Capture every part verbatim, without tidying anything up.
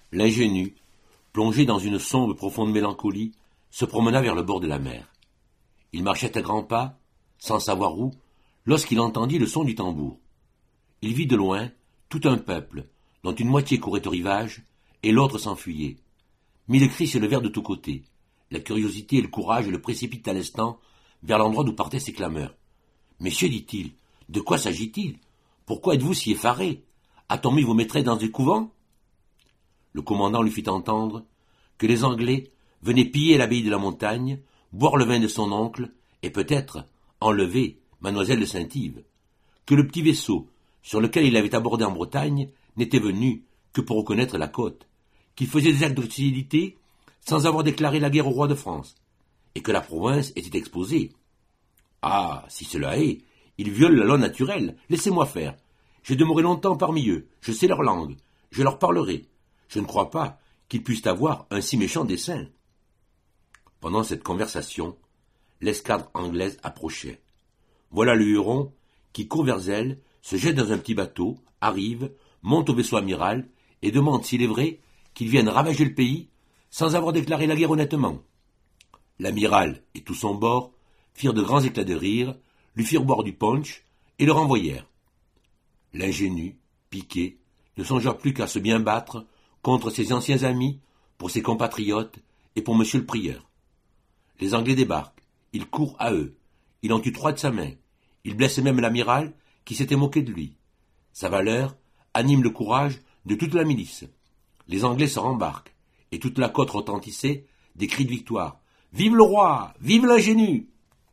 L'ingénu, plongé dans une sombre et profonde mélancolie, se promena vers le bord de la mer. Il marchait à grands pas, sans savoir où, lorsqu'il entendit le son du tambour. Il vit de loin tout un peuple, dont une moitié courait au rivage, et l'autre s'enfuyait. Mille cris s'élevèrent de tous côtés. La curiosité et le courage le précipitent à l'instant vers l'endroit d'où partaient ces clameurs. « Messieurs, dit-il, de quoi s'agit-il? Pourquoi êtes-vous si effarés? A-t-on mis vos maîtresses dans des couvents ?» Le commandant lui fit entendre que les Anglais venaient piller l'abbaye de la Montagne, boire le vin de son oncle, et peut-être enlever mademoiselle de Saint-Yves, que le petit vaisseau sur lequel il avait abordé en Bretagne n'était venu que pour reconnaître la côte, qu'il faisait des actes d'hostilité sans avoir déclaré la guerre au roi de France, et que la province était exposée. Ah, si cela est, ils violent la loi naturelle, laissez-moi faire. J'ai demeuré longtemps parmi eux, je sais leur langue, je leur parlerai. Je ne crois pas qu'ils puissent avoir un si méchant dessein. Pendant cette conversation, l'escadre anglaise approchait. Voilà le Huron qui court vers elle, se jette dans un petit bateau, arrive, monte au vaisseau amiral et demande s'il est vrai qu'ils viennent ravager le pays sans avoir déclaré la guerre honnêtement. L'amiral et tout son bord firent de grands éclats de rire, lui firent boire du punch et le renvoyèrent. L'ingénu, piqué, ne songea plus qu'à se bien battre contre ses anciens amis, pour ses compatriotes et pour monsieur le prieur. Les Anglais débarquent, il court à eux, il en tue trois de sa main, il blesse même l'amiral qui s'était moqué de lui. Sa valeur anime le courage de toute la milice. Les Anglais se rembarquent, et toute la côte retentissait des cris de victoire. « Vive le roi! Vive l'ingénu !»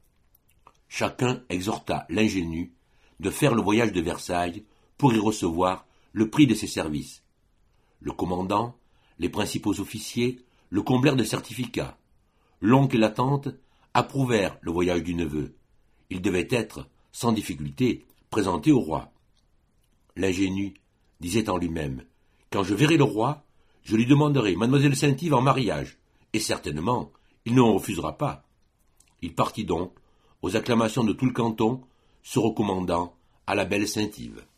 Chacun exhorta l'ingénu de faire le voyage de Versailles pour y recevoir le prix de ses services. Le commandant, les principaux officiers, le comblèrent de certificats. L'oncle et la tante approuvèrent le voyage du neveu. Il devait être, sans difficulté, présenté au roi. L'ingénu disait en lui-même « Quand je verrai le roi, je lui demanderai mademoiselle Saint-Yves en mariage, et certainement, il ne m'en refusera pas. » Il partit donc, aux acclamations de tout le canton, se recommandant à la belle Saint-Yves.